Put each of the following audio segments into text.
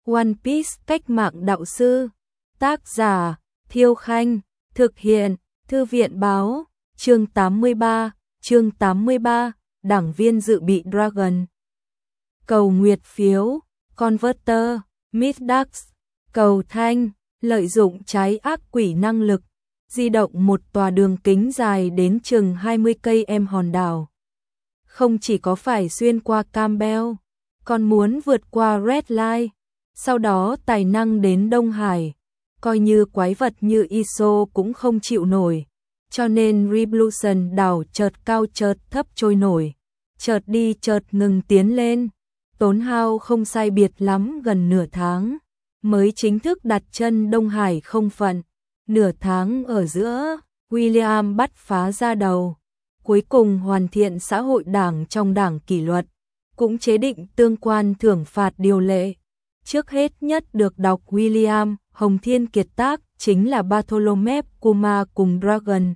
One Piece cách mạng đạo sư. Tác giả Thiêu Khanh. Thực hiện Thư viện báo. Chương 83. Đảng viên dự bị Dragon. Cầu nguyệt phiếu. Converter. Middax. Cầu thanh. Lợi dụng trái ác quỷ năng lực. Di động một tòa đường kính dài đến chừng 20 cây em hòn đảo. Không chỉ có phải xuyên qua Campbell, còn muốn vượt qua Red Line, sau đó tài năng đến Đông Hải, coi như quái vật như ISO cũng không chịu nổi, cho nên Revolution đảo chợt cao chợt thấp trôi nổi, chợt đi chợt ngừng tiến lên, tốn hao không sai biệt lắm gần nửa tháng, mới chính thức đặt chân Đông Hải không phận. Nửa tháng ở giữa, William bắt phá ra đầu, cuối cùng hoàn thiện xã hội đảng trong đảng kỷ luật, cũng chế định tương quan thưởng phạt điều lệ. Trước hết nhất được đọc William Hồng Thiên kiệt tác chính là Bartholomew Kuma cùng Dragon.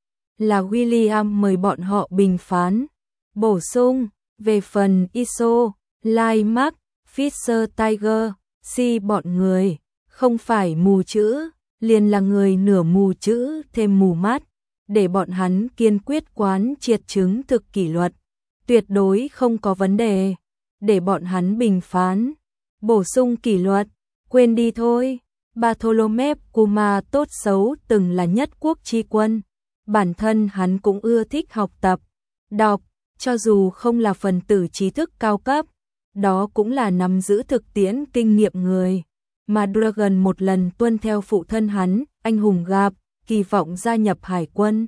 Là William mời bọn họ bình phán, bổ sung, về phần ISO, Lai Mark, Fisher Tiger, si bọn người, không phải mù chữ, liền là người nửa mù chữ thêm mù mắt, để bọn hắn kiên quyết quán triệt chứng thực kỷ luật, tuyệt đối không có vấn đề, để bọn hắn bình phán, bổ sung kỷ luật, quên đi thôi. Bartholomew Kuma tốt xấu từng là nhất quốc tri quân, bản thân hắn cũng ưa thích học tập, đọc, cho dù không là phần tử trí thức cao cấp, đó cũng là nắm giữ thực tiễn kinh nghiệm người. Mà Dragon một lần tuân theo phụ thân hắn, anh hùng gặp, kỳ vọng gia nhập hải quân.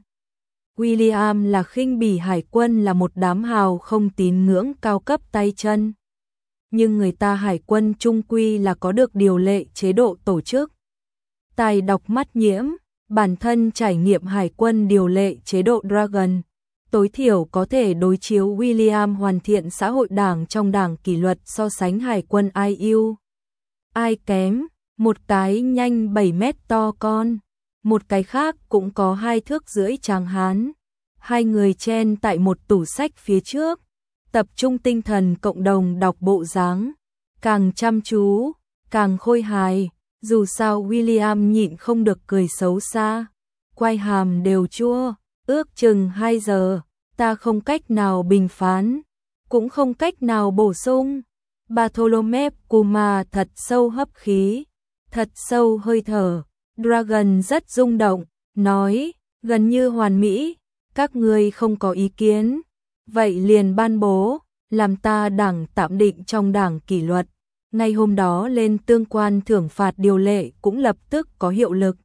William là khinh bỉ hải quân là một đám hào không tín ngưỡng cao cấp tay chân. Nhưng người ta hải quân trung quy là có được điều lệ chế độ tổ chức. Tài đọc mắt nhiễm, bản thân trải nghiệm hải quân điều lệ chế độ Dragon, tối thiểu có thể đối chiếu William hoàn thiện xã hội đảng trong đảng kỷ luật so sánh hải quân ai ưu ai kém, một cái nhanh 7 mét to con, một cái khác cũng có 2 thước rưỡi tráng hán. Hai người chen tại một tủ sách phía trước, tập trung tinh thần cộng đồng đọc bộ dáng, càng chăm chú, càng khôi hài, dù sao William nhịn không được cười xấu xa, quai hàm đều chua, ước chừng 2 giờ, ta không cách nào bình phán, cũng không cách nào bổ sung. Bartholomew Kuma thật sâu hấp khí, thật sâu hơi thở. Dragon rất rung động, nói, gần như hoàn mỹ, các ngươi không có ý kiến, vậy liền ban bố, làm ta đảng tạm định trong đảng kỷ luật. Ngay hôm đó lên tương quan thưởng phạt điều lệ cũng lập tức có hiệu lực.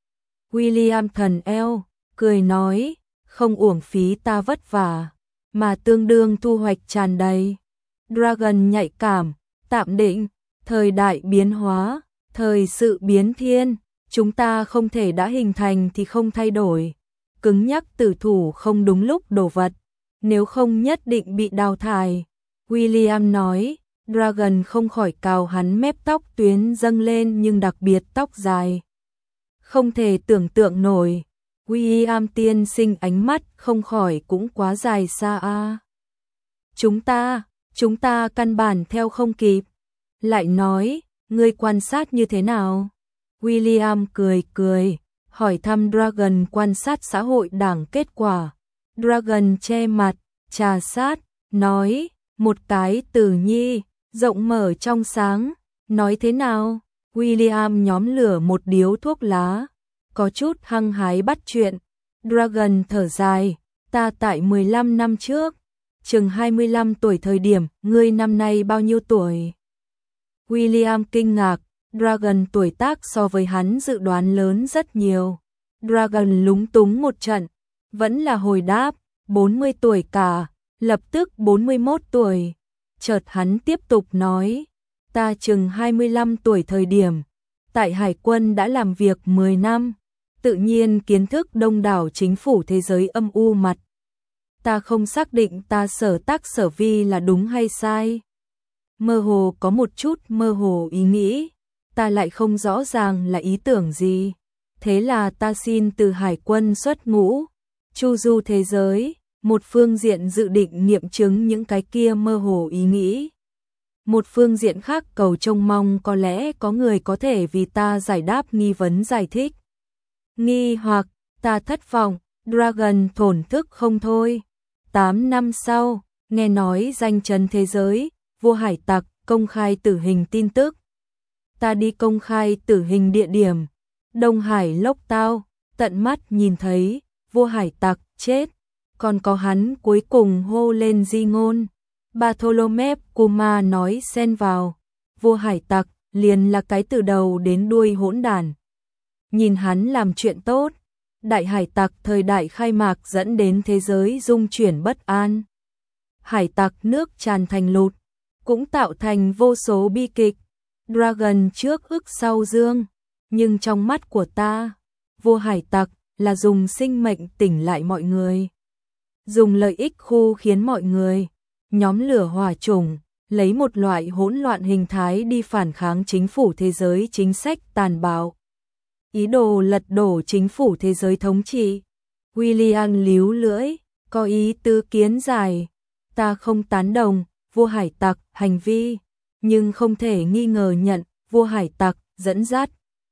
William thần eo, cười nói, không uổng phí ta vất vả, mà tương đương thu hoạch tràn đầy. Dragon nhạy cảm, tạm định, thời đại biến hóa, thời sự biến thiên, chúng ta không thể đã hình thành thì không thay đổi, cứng nhắc tử thủ không đúng lúc đổ vật, nếu không nhất định bị đào thải. William nói, Dragon không khỏi cào hắn mép tóc tuyến dâng lên nhưng đặc biệt tóc dài. Không thể tưởng tượng nổi, William tiên sinh ánh mắt không khỏi cũng quá dài xa a. Chúng ta căn bản theo không kịp. Lại nói, ngươi quan sát như thế nào? William cười, hỏi thăm Dragon quan sát xã hội đảng kết quả. Dragon che mặt, trà sát, nói, một cái từ nhi, rộng mở trong sáng, nói thế nào? William nhóm lửa một điếu thuốc lá, có chút hăng hái bắt chuyện. Dragon thở dài, ta tại 15 năm trước, chừng 25 tuổi thời điểm, ngươi năm nay bao nhiêu tuổi? William kinh ngạc, Dragon tuổi tác so với hắn dự đoán lớn rất nhiều. Dragon lúng túng một trận, vẫn là hồi đáp, 40 tuổi cả, lập tức 41 tuổi. Chợt hắn tiếp tục nói, ta chừng 25 tuổi thời điểm, tại hải quân đã làm việc 10 năm, tự nhiên kiến thức đông đảo chính phủ thế giới âm u mặt. Ta không xác định ta sở tác sở vi là đúng hay sai. Mơ hồ có một chút mơ hồ ý nghĩ, ta lại không rõ ràng là ý tưởng gì. Thế là ta xin từ hải quân xuất ngũ, chu du thế giới, một phương diện dự định nghiệm chứng những cái kia mơ hồ ý nghĩ. Một phương diện khác cầu trông mong có lẽ có người có thể vì ta giải đáp nghi vấn giải thích. Nghi hoặc, ta thất vọng, Dragon thổn thức không thôi. 8 năm sau, nghe nói danh chấn thế giới, vua hải tặc công khai tử hình tin tức. Ta đi công khai tử hình địa điểm, Đông Hải Lốc Tao, tận mắt nhìn thấy, vua hải tặc chết, còn có hắn cuối cùng hô lên di ngôn. Bartholomew Kuma nói xen vào, vua hải tặc liền là cái từ đầu đến đuôi hỗn đản. Nhìn hắn làm chuyện tốt, đại hải tặc thời đại khai mạc dẫn đến thế giới rung chuyển bất an. Hải tặc nước tràn thành lụt, cũng tạo thành vô số bi kịch. Dragon trước ức sau dương, nhưng trong mắt của ta, vua hải tặc là dùng sinh mệnh tỉnh lại mọi người. Dùng lợi ích khu khiến mọi người nhóm lửa hỏa chủng, lấy một loại hỗn loạn hình thái đi phản kháng chính phủ thế giới chính sách tàn bạo. Ý đồ lật đổ chính phủ thế giới thống trị. William líu lưỡi, có ý tứ kiến giải. Ta không tán đồng vua hải tặc hành vi, nhưng không thể nghi ngờ nhận vua hải tặc dẫn dắt.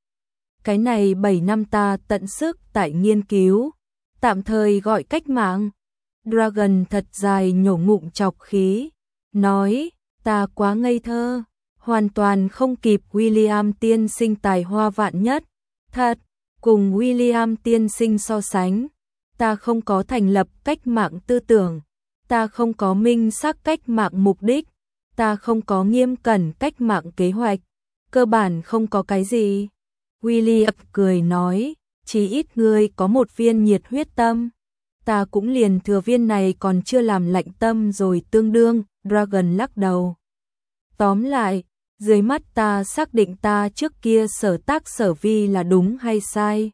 Cái này 7 năm ta tận sức tại nghiên cứu, tạm thời gọi cách mạng. Dragon thật dài nhổ ngụm chọc khí, nói, ta quá ngây thơ, hoàn toàn không kịp William tiên sinh tài hoa vạn nhất. Thật, cùng William tiên sinh so sánh, ta không có thành lập cách mạng tư tưởng, ta không có minh xác cách mạng mục đích, ta không có nghiêm cẩn cách mạng kế hoạch, cơ bản không có cái gì. William cười nói, chỉ ít ngươi có một viên nhiệt huyết tâm. Ta cũng liền thừa viên này còn chưa làm lạnh tâm rồi tương đương. Dragon lắc đầu. Tóm lại, dưới mắt ta xác định ta trước kia sở tác sở vi là đúng hay sai.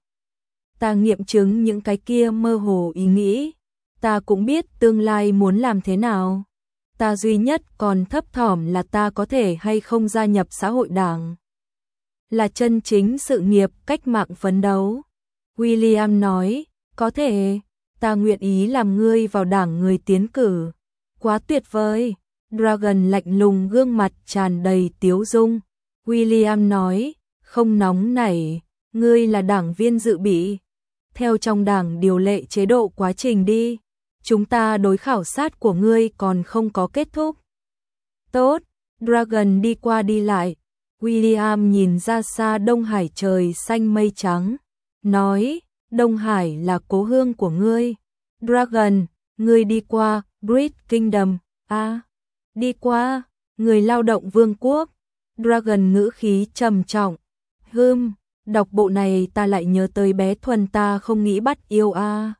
Ta nghiệm chứng những cái kia mơ hồ ý nghĩ. Ta cũng biết tương lai muốn làm thế nào. Ta duy nhất còn thấp thỏm là ta có thể hay không gia nhập xã hội đảng. Là chân chính sự nghiệp cách mạng phấn đấu. William nói, có thể, ta nguyện ý làm ngươi vào đảng người tiến cử. Quá tuyệt vời. Dragon lạnh lùng gương mặt tràn đầy tiếu dung. William nói, không nóng nảy, ngươi là đảng viên dự bị. Theo trong đảng điều lệ chế độ quá trình đi. Chúng ta đối khảo sát của ngươi còn không có kết thúc. Tốt, Dragon đi qua đi lại. William nhìn ra xa Đông Hải trời xanh mây trắng. Nói, Đông Hải là cố hương của ngươi. Dragon, ngươi đi qua Brit Kingdom, đi qua, người lao động vương quốc. Dragon ngữ khí trầm trọng. Đọc bộ này ta lại nhớ tới bé Thuần ta không nghĩ bắt yêu